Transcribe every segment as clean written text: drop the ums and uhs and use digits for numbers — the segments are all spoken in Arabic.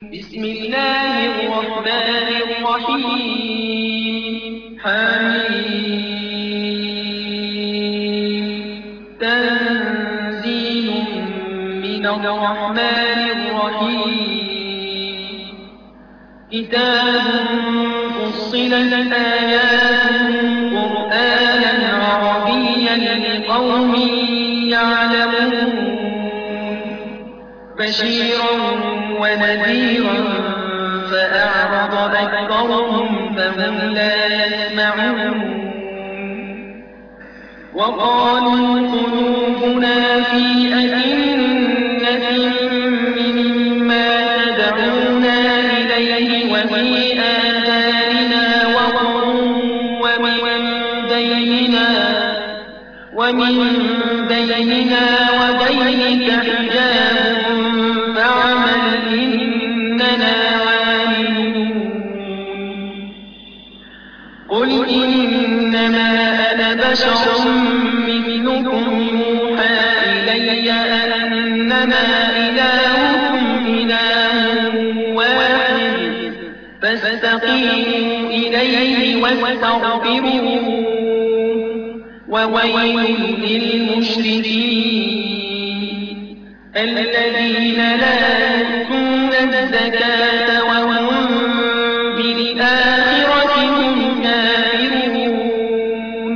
بسم الله الرحمن الرحيم. حميم. تنزيل من الرحمن الرحيم. كتاب فصلت آياته قرآنا عربيا لقوم يعلمون بشيرا ونذيرا فأعرض أكثرهم فهم لا يسمعون وقالوا قلوبنا في أكنة مما تدعونا إليه وفي آذاننا وقر ومن بيننا وبينك حجاب فاعمل إننا عاملون. قل إنما أنا بشر مثلكم يوحى إلي أنما إلهكم إله واحد فاستقيموا إليه واستغفروه وويل للمشركين الذين لا يؤتون الزكاة وهم بالآخرة هم كافرون.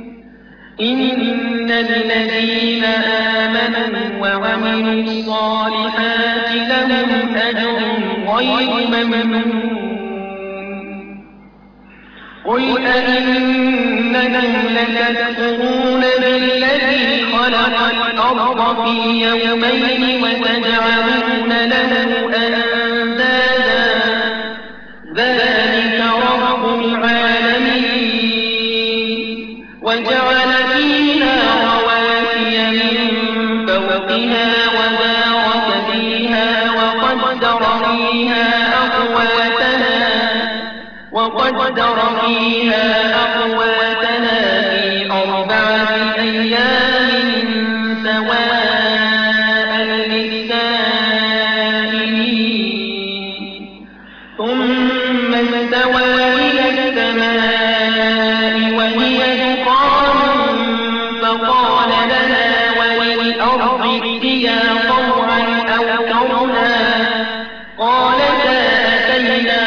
إن الذين آمنوا وعملوا الصالحات لهم أجر غير ممنون. قل أئنكم لتكفرون بالذي خلق الأرض في يومين وتجعلون له أندادا ذلك رب العالمين. وجعل فيها رواسي من فوقها وبارك فيها وقدر فيها أقواتها في 4 أيام سواء للسائلين. ثم استوى إلى السماء وهي دخان فقال لنا وللأرض ائتيا طوعا أو كرها قالتا أتينا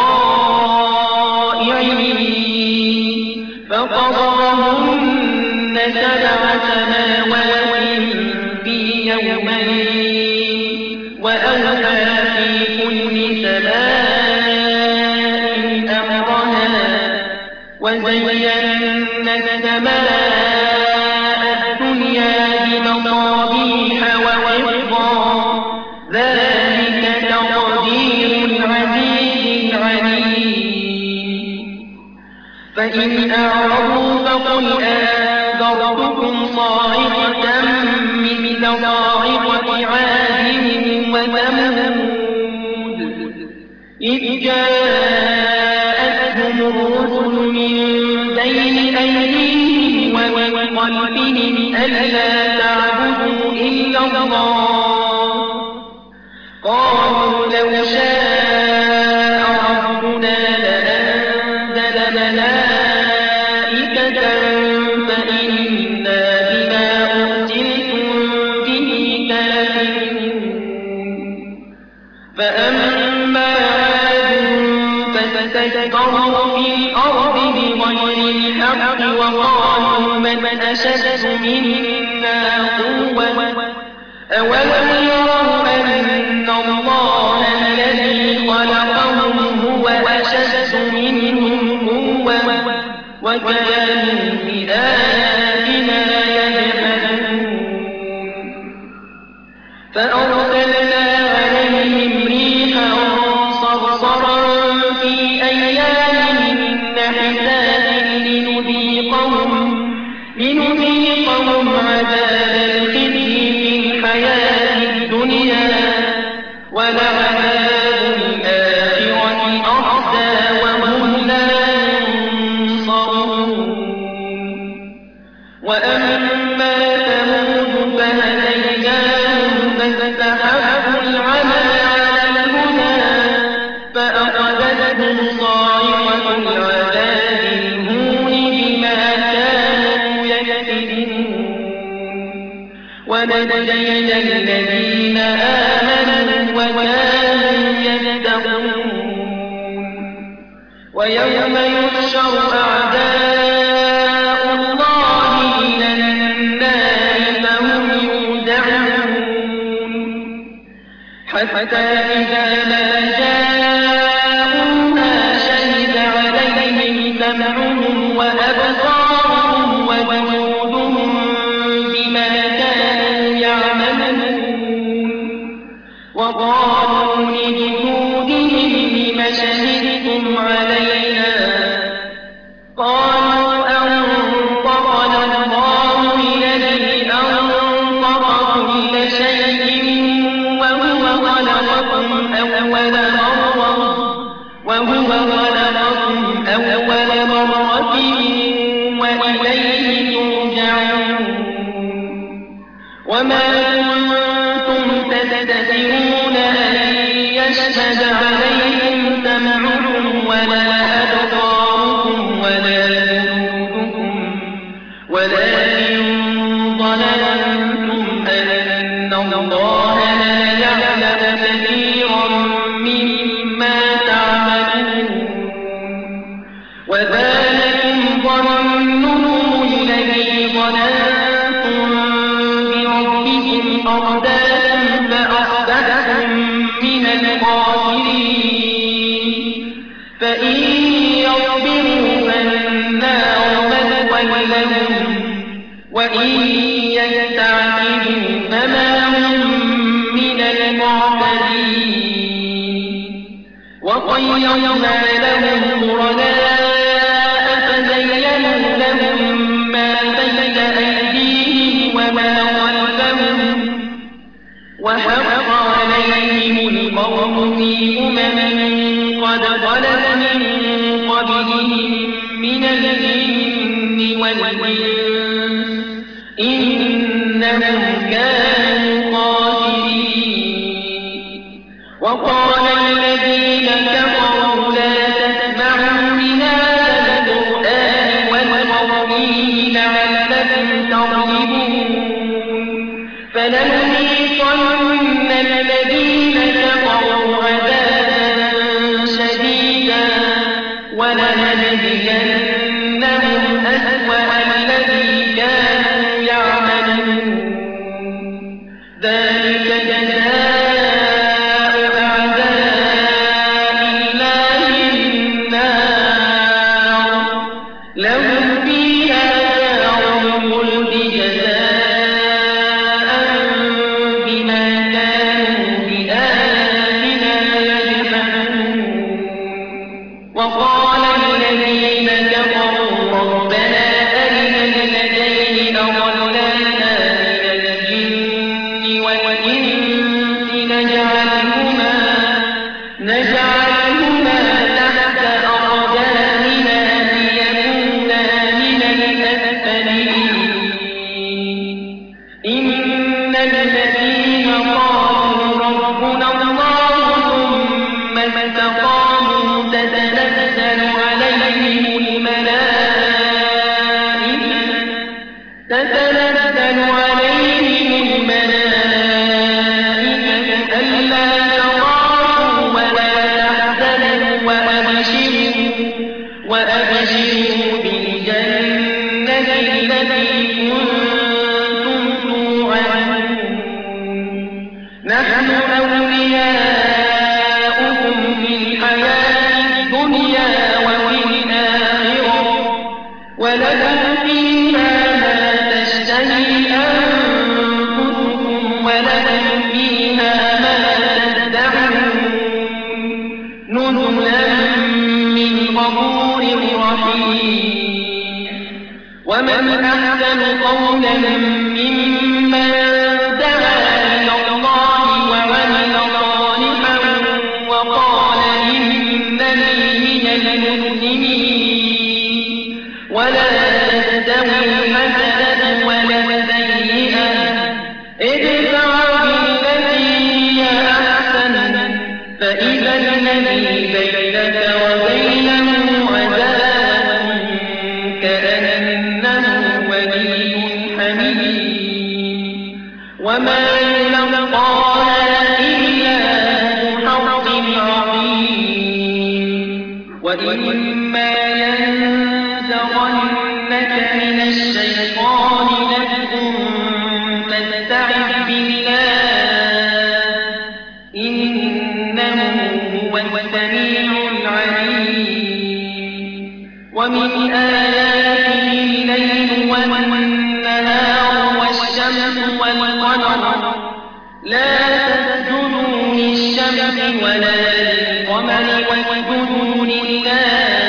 فقضاهن 7 سماوات في يومين وأوحى في كل سماء أمرها وزينا السماء الدنيا بمصابيح وحفظا ذلك تقدير العزيز العليم. فإن أعرضوا فقل أنذرتكم صاعقة مثل صاعقة عاد وثمود إذ جاءتهم الرسل من بين أيديهم ومن خلفهم ألا تعبدوا إلا الله قالوا لو شاء ربنا لأنزل ملائكة فإنا بما أرسلتم به كافرون. فأما عاد فاستكبروا في الأرض بغير الحق وقالوا من أشد منا قوة أولم يروا أن الله الذي خلقهم هو أشد منهم قوة وكانوا بآياتنا يجحدون. فأرسلنا عليهم ريحا صرصرا في أيام نحسات لنذيقهم عذاب الخزي في الحياة الدنيا ولعذاب الآخرة أخزى وهم لا ينصرون. ونجينا الذين آمنوا وكانوا يتقون ويوم يحشر أعداء الله إلى النار فهم يوزعون حتى إذا ما جاءوها شهد عليهم سمعهم وأبصارهم وجلودهم بما كانوا يعملون وقالوا لجلودهم لم شهدتم علينا قالوا أنطقنا الله الذي أنطق كل شيء وهو خلقكم أول مرة وإليه ترجعون وما كنتم تستترون أن يشهد عليكم سمعكم ولا أبصاركم ولا جلودكم ولكن ظننتم أن الله لا يعلم كثيرا مما تعملون وذلكم ظنكم الذي ظننتم بربكم أرداكم فأصبحتم من الخاسرين فإن يصبروا فالنار مثوى لهم وإن يستعتبوا فما هم من المعتدين وقيضنا لهم قرناء فزينوا لهم ما بين أيديهم وما خلفهم وحق عليهم القول في قد خلت من قبلهم من الجن والإنس إنهم كانوا خاسرين وقال الذين كفروا لا تسمعوا لهذا القرآن والغوا فيه لعلكم تغلبون فلنذيقن الذين كفروا عذابا شديدا ولنجزينهم أسوأ الذي كانوا يعملون ذلك جزاء أعداء الله النار لهم فيها دار الخلد جزاء بما كانوا بآياتنا يجحدون وقال الذين كفروا ربنا أرنا الذين أضلانا من الجن والإنس نجعلهما تحت أقدامنا ليكونا من الأسفلين إن الذين قالوا ربنا الله ثم استقاموا تتنزل عليهم الملائكة ألا تخافوا ولا تحزنوا وأبشروا بالجنة التي كنتم توعدون نحن أولياؤكم في الحياة الدنيا وفي الآخرة ولكم فيها ما تشتهي أنفسكم ولكم فيها ما تدعون نزلا من غفور رحيم ومن أحسن قولا ممن دعا إلى الله وعمل صالحا وقال إنني من المسلمين ولا تستوي الحسنة ولا السيئة ادفع بالتي هي أحسن فإذا الذي بينك وبينه عداوة كأنه ولي حميم وإما ينزغنك من الشيطان نزغ فاستعذ بالله إنه هو السميع العليم ومن آياته الليل والنهار والشمس والقمر لا تسجدوا للشمس ولا للقمر واسجدوا لله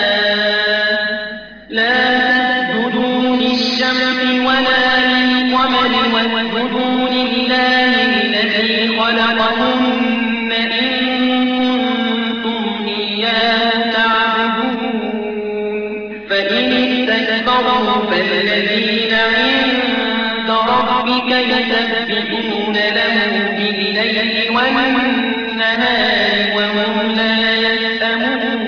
لا تسجدوا للشمس ولا للقمر واسجدوا لله الذي خلقهن إن كنتم إياه تعبدون فإن استكبروا فالذين عند ربك يسبحون له بالليل والنهار وهم لا يسأمون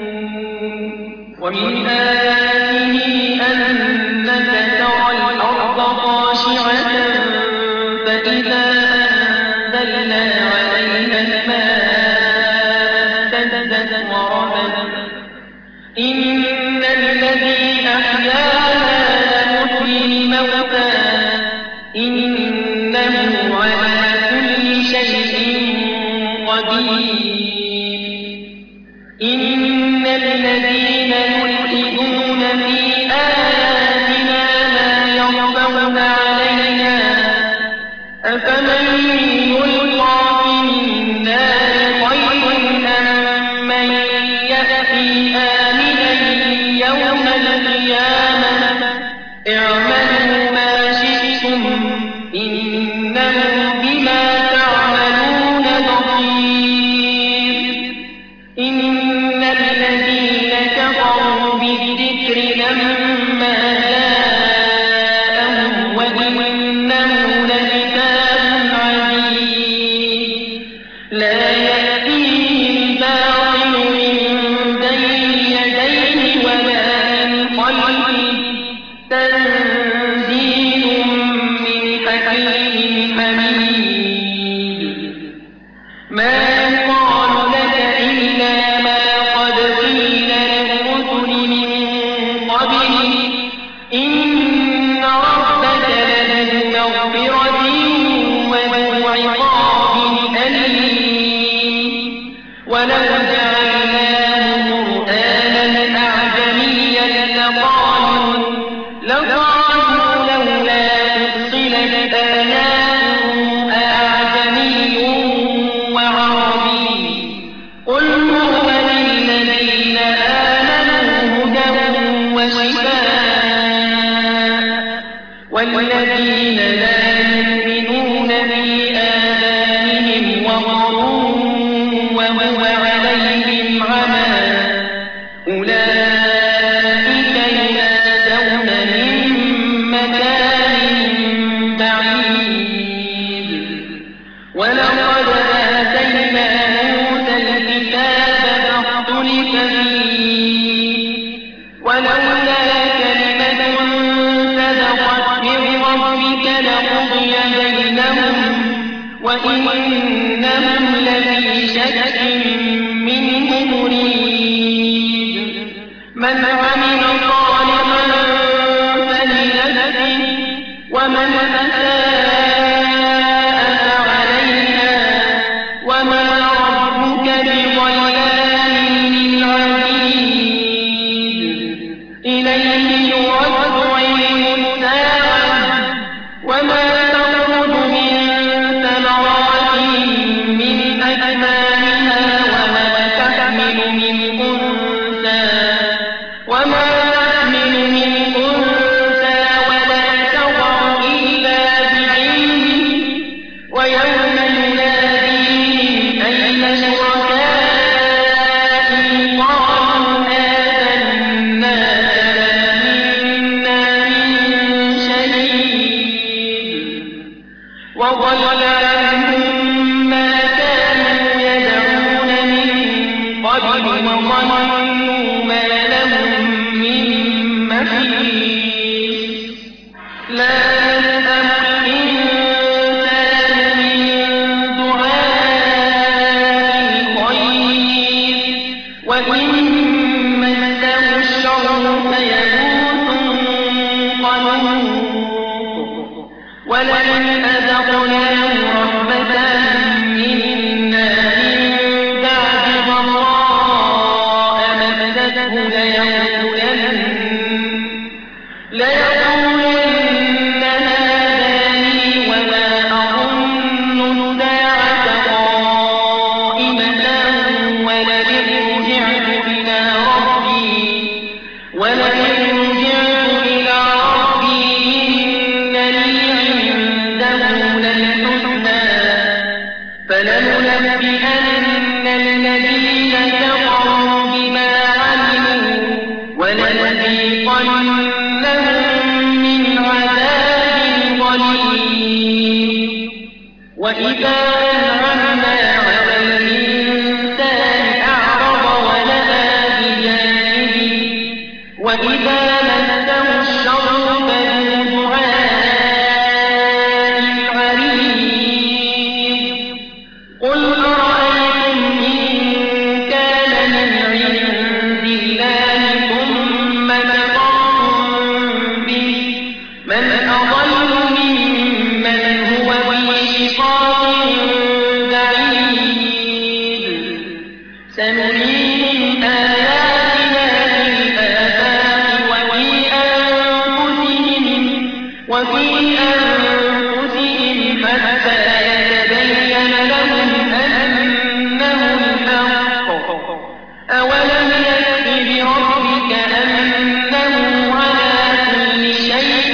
ومن آياته أنك ترى الأرض خاشعة فإذا أنزلنا عليها الماء اهتزت وربت إن الذي أحياها لمحيي الموتى إنه على كل شيء قدير إن الذين يلحدون في آياتنا لا يخفون علينا أفمن يلقى في النار خير أم من يأتي آمنا يوم القيامة اعملوا ما شئتم إنه بما تعملون بصير إن الذين كفروا بالذكر لما جاءهم وإنه لكتاب عزيز لا يأتيه الباطل من بين يديه ولا من خلفه تنزيل من حكيم حميد ما يقال لك إلا ما قد قيل للرسل من قبلك إن ربك لذو مغفرة وذو عقاب أليم ولو جعلناه قرآنا أعجميا لقالوا لولا فصلت آياته أعجمي وعربي قل هو للذين آمنوا هدى وشفاء والذين لا يؤمنون في آذانهم وقر وهو عليهم عمى أولئك ينادون من مكان بعيد ولقد آتينا موسى الكتاب فاختلف فيه ولولا كلمة سبقت من ربك لقضي بينهم وإنهم لفي شك منه مريب من عمل صالحا فلنفسه ومن أساء فعليها وما ربك بظلام للعبيد إليه يرد علم الساعة وما تخرج من ثمرات من أكمامها وما تحمل من أنثى ولا تضع إلا بعلمه ويوم يناديهم أين شركائي قالوا آذنا منا من شهيد وضل عنهم ما كانوا يدعون من قبل وظنوا ما لهم من محيص لا يسأم الإنسان من دعاء الخير وإن كفروا بما عملوا ولنذيقنهم من عذاب غليظ وإذا أنعمنا على الإنسان أعرض ونأى بجانبه وإذا مسه الشر فذو دعاء عريض قل أرأيتم إن كان من عند الله ثم كفرتم به من أضل ممن هو في شقاق بعيد سنريهم آياتنا في الآفاق وفي أنفسهم حتى يتبين لهم أنه الحق أولم يكف بربك أنه على كل شيء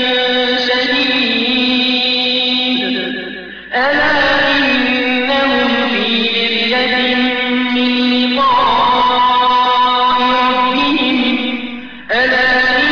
شهيد ألا إنهم في مرية من لقاء ربهم ألا